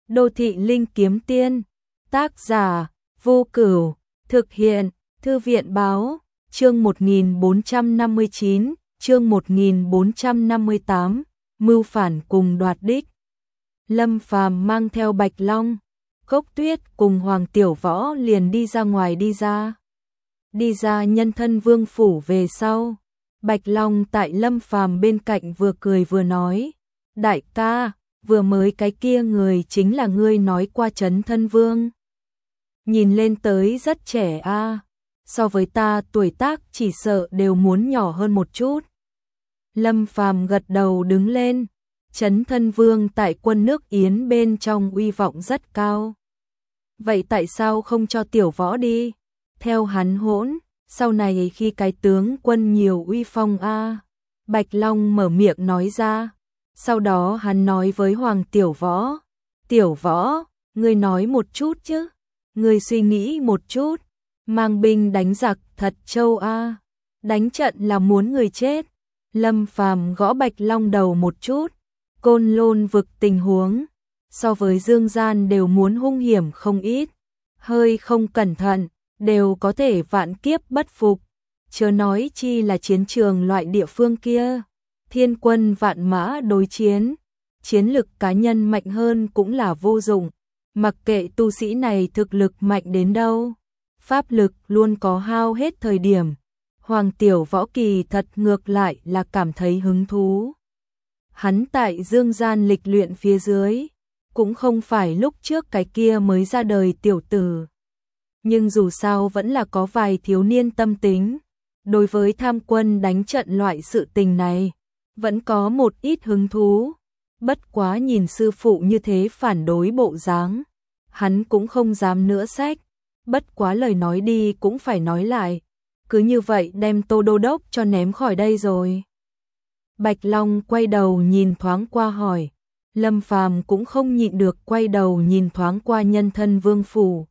Đô thị linh kiếm tiên, tác giả, Vô Cửu, thực hiện, Thư viện báo, chương 1459, chương 1458, mưu phản cùng đoạt đích. Lâm Phàm mang theo Bạch Long, Cốc Tuyết cùng Hoàng Tiểu Võ liền đi ra ngoài đi ra Nhân Thân Vương phủ về sau. Bạch Long tại Lâm Phàm bên cạnh vừa cười vừa nói, đại ca, vừa mới cái kia người chính là ngươi nói qua Trấn Thân Vương. Nhìn lên tới rất trẻ a, so với ta tuổi tác chỉ sợ đều muốn nhỏ hơn một chút. Lâm Phàm gật đầu đứng lên, Trấn Thân Vương tại quân nước Yến bên trong uy vọng rất cao. Vậy tại sao không cho Tiểu Võ đi? Theo hắn hỗn, sau này khi cái tướng quân nhiều uy phong a. Bạch Long mở miệng nói ra. Sau đó hắn nói với Hoàng Tiểu Võ, Tiểu Võ, ngươi nói một chút chứ, ngươi suy nghĩ một chút, mang binh đánh giặc thật trâu a, đánh trận là muốn người chết. Lâm Phàm gõ Bạch Long đầu một chút, Côn Lôn vực tình huống, so với Dương Gian đều muốn hung hiểm không ít, hơi không cẩn thận, đều có thể vạn kiếp bất phục, chớ nói chi là chiến trường loại địa phương kia. Thiên quân vạn mã đối chiến, chiến lực cá nhân mạnh hơn cũng là vô dụng, mặc kệ tu sĩ này thực lực mạnh đến đâu, pháp lực luôn có hao hết thời điểm. Hoàng Tiểu Võ kỳ thật ngược lại là cảm thấy hứng thú. Hắn tại Dương Gian lịch luyện phía dưới, cũng không phải lúc trước cái kia mới ra đời tiểu tử. Nhưng dù sao vẫn là có vài thiếu niên tâm tính, đối với tham quân đánh trận loại sự tình này, vẫn có một ít hứng thú. Bất quá nhìn sư phụ như thế phản đối bộ dáng, hắn cũng không dám nữa sách. Bất quá lời nói đi cũng phải nói lại, cứ như vậy đem Tô Đô Đốc cho ném khỏi đây rồi. Bạch Long quay đầu nhìn thoáng qua hỏi, Lâm Phàm cũng không nhịn được quay đầu nhìn thoáng qua Nhân Thân Vương phủ.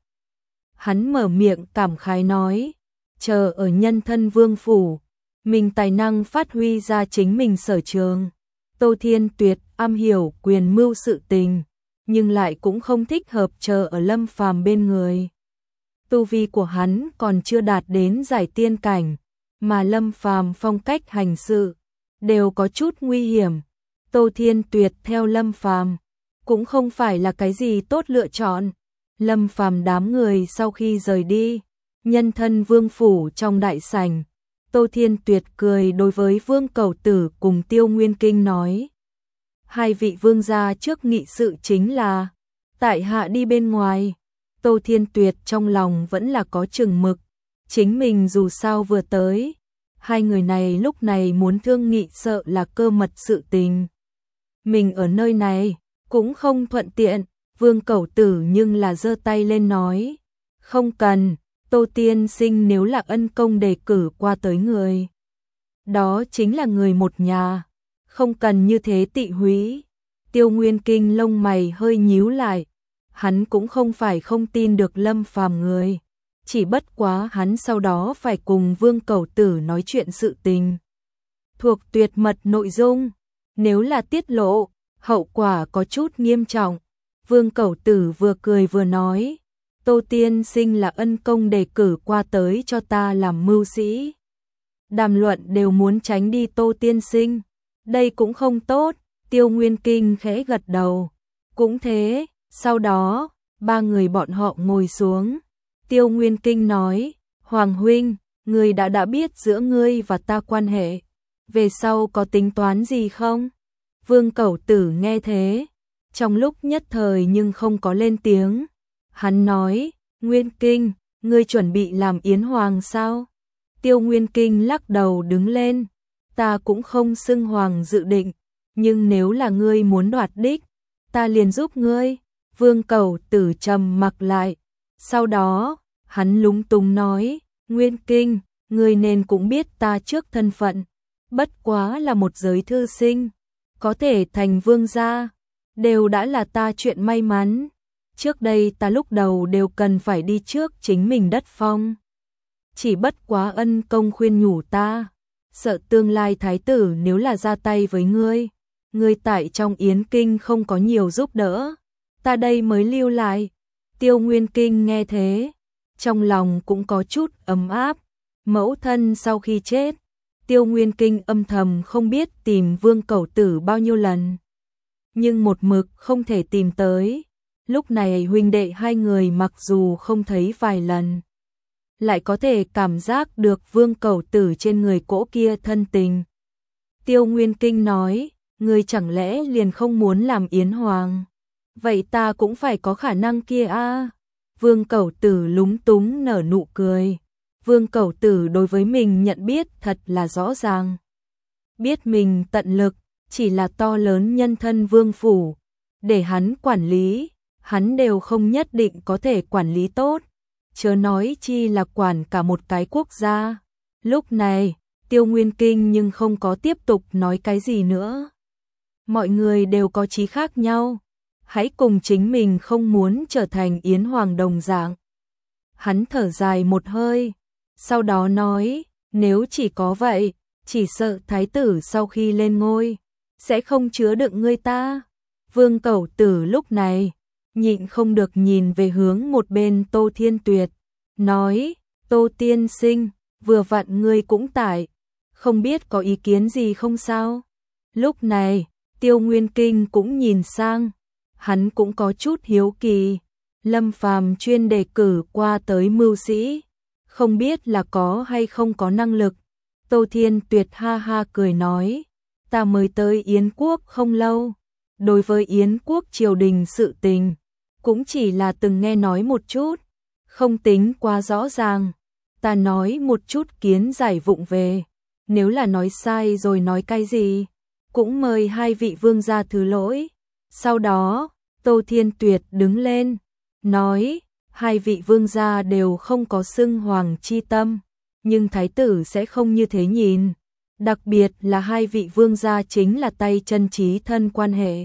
Hắn mở miệng cảm khái nói, chờ ở Nhân Thân Vương phủ, mình tài năng phát huy ra chính mình sở trường. Tô Thiên Tuyệt am hiểu quyền mưu sự tình, nhưng lại cũng không thích hợp chờ ở Lâm Phàm bên người. Tu vi của hắn còn chưa đạt đến giải tiên cảnh, mà Lâm Phàm phong cách hành sự đều có chút nguy hiểm. Tô Thiên Tuyệt theo Lâm Phàm cũng không phải là cái gì tốt lựa chọn. Lâm Phàm đám người sau khi rời đi, Nhân Thân Vương phủ trong đại sảnh, Tô Thiên Tuyệt cười đối với Vương Cẩu Tử cùng Tiêu Nguyên Kinh nói, hai vị vương gia trước nghị sự chính là tại hạ đi bên ngoài. Tô Thiên Tuyệt trong lòng vẫn là có chừng mực, chính mình dù sao vừa tới, hai người này lúc này muốn thương nghị sợ là cơ mật sự tình. Mình ở nơi này cũng không thuận tiện. Vương Cẩu Tử nhưng là giơ tay lên nói, không cần, Tô tiên sinh nếu là ân công đề cử qua tới người, đó chính là người một nhà, không cần như thế tị húy. Tiêu Nguyên Kinh lông mày hơi nhíu lại, hắn cũng không phải không tin được Lâm Phàm người, chỉ bất quá hắn sau đó phải cùng Vương Cẩu Tử nói chuyện sự tình thuộc tuyệt mật nội dung, nếu là tiết lộ, hậu quả có chút nghiêm trọng. Vương Cẩu Tử vừa cười vừa nói, Tô tiên sinh là ân công đề cử qua tới cho ta làm mưu sĩ. Đàm luận đều muốn tránh đi Tô tiên sinh, đây cũng không tốt. Tiêu Nguyên Kinh khẽ gật đầu, cũng thế. Sau đó, ba người bọn họ ngồi xuống. Tiêu Nguyên Kinh nói, Hoàng huynh, ngươi đã biết giữa ngươi và ta quan hệ, về sau có tính toán gì không? Vương Cẩu Tử nghe thế, trong lúc nhất thời nhưng không có lên tiếng. Hắn nói, Nguyên Kinh, ngươi chuẩn bị làm yến hoàng sao? Tiêu Nguyên Kinh lắc đầu đứng lên, ta cũng không xưng hoàng dự định, nhưng nếu là ngươi muốn đoạt đích, ta liền giúp ngươi. Vương Cẩu Tử trầm mặc lại, sau đó, hắn lúng túng nói, Nguyên Kinh, ngươi nên cũng biết ta trước thân phận, bất quá là một giới thư sinh, có thể thành vương gia, đều đã là ta chuyện may mắn. Trước đây ta lúc đầu đều cần phải đi trước chính mình đất phong. Chỉ bất quá ân công khuyên nhủ ta, sợ tương lai thái tử nếu là ra tay với ngươi tại trong yến kinh không có nhiều giúp đỡ, ta đây mới lưu lại. Tiêu Nguyên Kinh nghe thế, trong lòng cũng có chút ấm áp. Mẫu thân sau khi chết, Tiêu Nguyên Kinh âm thầm không biết tìm Vương Cẩu Tử bao nhiêu lần, nhưng một mực không thể tìm tới. Lúc này huynh đệ hai người mặc dù không thấy vài lần, lại có thể cảm giác được Vương Cẩu Tử trên người cỗ kia thân tình. Tiêu Nguyên Kinh nói, ngươi chẳng lẽ liền không muốn làm Yến Hoàng? Vậy ta cũng phải có khả năng kia a. Vương Cẩu Tử lúng túng nở nụ cười. Vương Cẩu Tử đối với mình nhận biết thật là rõ ràng. Biết mình tận lực, chỉ là to lớn nhân thân vương phủ, để hắn quản lý, hắn đều không nhất định có thể quản lý tốt, chớ nói chi là quản cả một cái quốc gia. Lúc này, Tiêu Nguyên Kinh nhưng không có tiếp tục nói cái gì nữa. Mọi người đều có chí khác nhau, hãy cùng chính mình không muốn trở thành Yến Hoàng đồng dạng. Hắn thở dài một hơi, sau đó nói, nếu chỉ có vậy, chỉ sợ thái tử sau khi lên ngôi, sẽ không chứa đựng ngươi ta. Vương Cẩu Tử lúc này, nhịn không được nhìn về hướng một bên Tô Thiên Tuyệt, nói, Tô tiên sinh, vừa vặn ngươi cũng tại, không biết có ý kiến gì không sao? Lúc này, Tiêu Nguyên Kinh cũng nhìn sang, hắn cũng có chút hiếu kỳ, Lâm Phàm chuyên đề cử qua tới mưu sĩ, không biết là có hay không có năng lực. Tô Thiên Tuyệt ha ha cười nói, ta mới tới Yến Quốc không lâu, đối với Yến Quốc triều đình sự tình, cũng chỉ là từng nghe nói một chút, không tính quá rõ ràng. Ta nói một chút kiến giải vụng về, nếu là nói sai rồi nói cái gì, cũng mời hai vị vương gia thứ lỗi. Sau đó, Tô Thiên Tuyệt đứng lên, nói, hai vị vương gia đều không có xưng hoàng chi tâm, nhưng thái tử sẽ không như thế nhìn, đặc biệt là hai vị vương gia chính là tay chân chí thân quan hệ.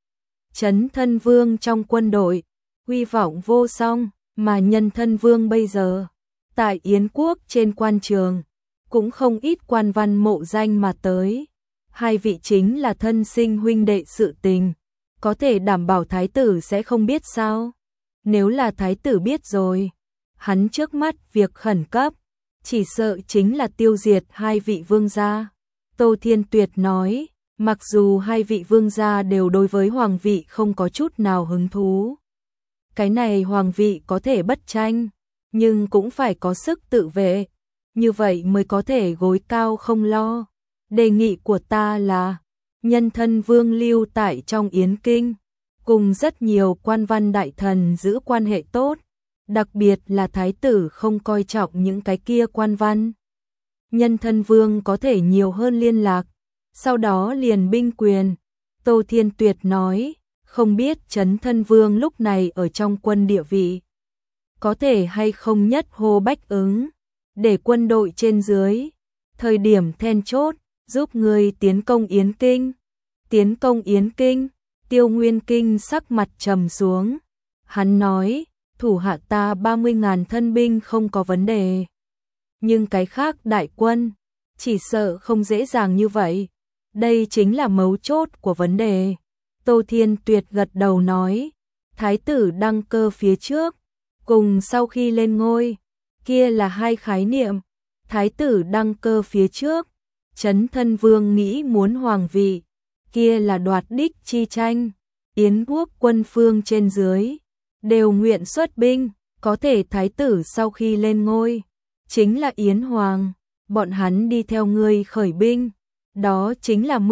Chấn thân vương trong quân đội, uy vọng vô song, mà nhân thân vương bây giờ, tại Yến Quốc trên quan trường, cũng không ít quan văn mộ danh mà tới. Hai vị chính là thân sinh huynh đệ sự tình, có thể đảm bảo thái tử sẽ không biết sao? Nếu là thái tử biết rồi, hắn trước mắt việc khẩn cấp, chỉ sợ chính là tiêu diệt hai vị vương gia. Tô Thiên Tuyệt nói, mặc dù hai vị vương gia đều đối với hoàng vị không có chút nào hứng thú, cái này hoàng vị có thể bất tranh, nhưng cũng phải có sức tự vệ, như vậy mới có thể gối cao không lo. Đề nghị của ta là, nhân thân vương lưu tại trong Yến Kinh, cùng rất nhiều quan văn đại thần giữ quan hệ tốt, đặc biệt là thái tử không coi trọng những cái kia quan văn. Nhân thân vương có thể nhiều hơn liên lạc, sau đó liền binh quyền. Tô Thiên Tuyệt nói, không biết Chấn thân vương lúc này ở trong quân địa vị, có thể hay không nhất hô bách ứng, để quân đội trên dưới, thời điểm then chốt, giúp người tiến công Yến Kinh. Tiến công Yến Kinh, Tiêu Nguyên Kinh sắc mặt trầm xuống. Hắn nói, thủ hạ ta 30.000 thân binh không có vấn đề. Nhưng cái khác đại quân, chỉ sợ không dễ dàng như vậy. Đây chính là mấu chốt của vấn đề. Tô Thiên Tuyệt gật đầu nói, thái tử đăng cơ phía trước, cùng sau khi lên ngôi, kia là hai khái niệm. Thái tử đăng cơ phía trước, Chấn thân vương nghĩ muốn hoàng vị, kia là đoạt đích chi tranh. Yến Quốc quân phương trên dưới đều nguyện xuất binh, có thể thái tử sau khi lên ngôi chính là Yến Hoàng, bọn hắn đi theo ngươi khởi binh, đó chính là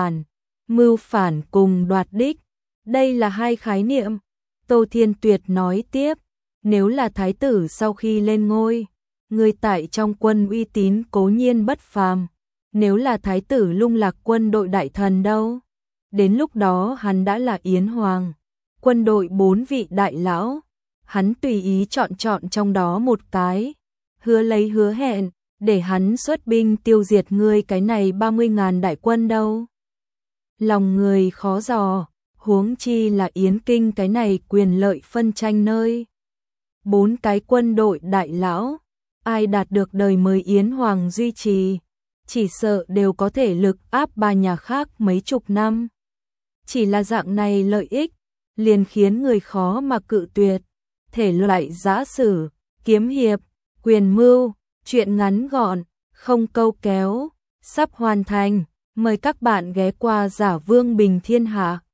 mưu phản cùng đoạt đích, đây là hai khái niệm. Tô Thiên Tuyệt nói tiếp, nếu là thái tử sau khi lên ngôi, ngươi tại trong quân uy tín cố nhiên bất phàm, nếu là thái tử lung lạc quân đội đại thần đâu? Đến lúc đó hắn đã là Yến Hoàng, quân đội 4 vị đại lão, hắn tùy ý chọn trong đó một cái, hứa hẹn, để hắn xuất binh tiêu diệt ngươi cái này 30.000 đại quân đâu. Lòng người khó dò, huống chi là Yến Kinh cái này quyền lợi phân tranh nơi. 4 cái quân đội đại lão, ai đạt được đời mới Yến Hoàng duy trì, chỉ sợ đều có thể lực áp ba nhà khác mấy chục năm. Chỉ là dạng này lợi ích, liền khiến người khó mà cự tuyệt. Thể loại giã sử, kiếm hiệp, quyền mưu, truyện ngắn gọn, không câu kéo, sắp hoàn thành. Mời các bạn ghé qua Giả Vương Bình Thiên Hạ.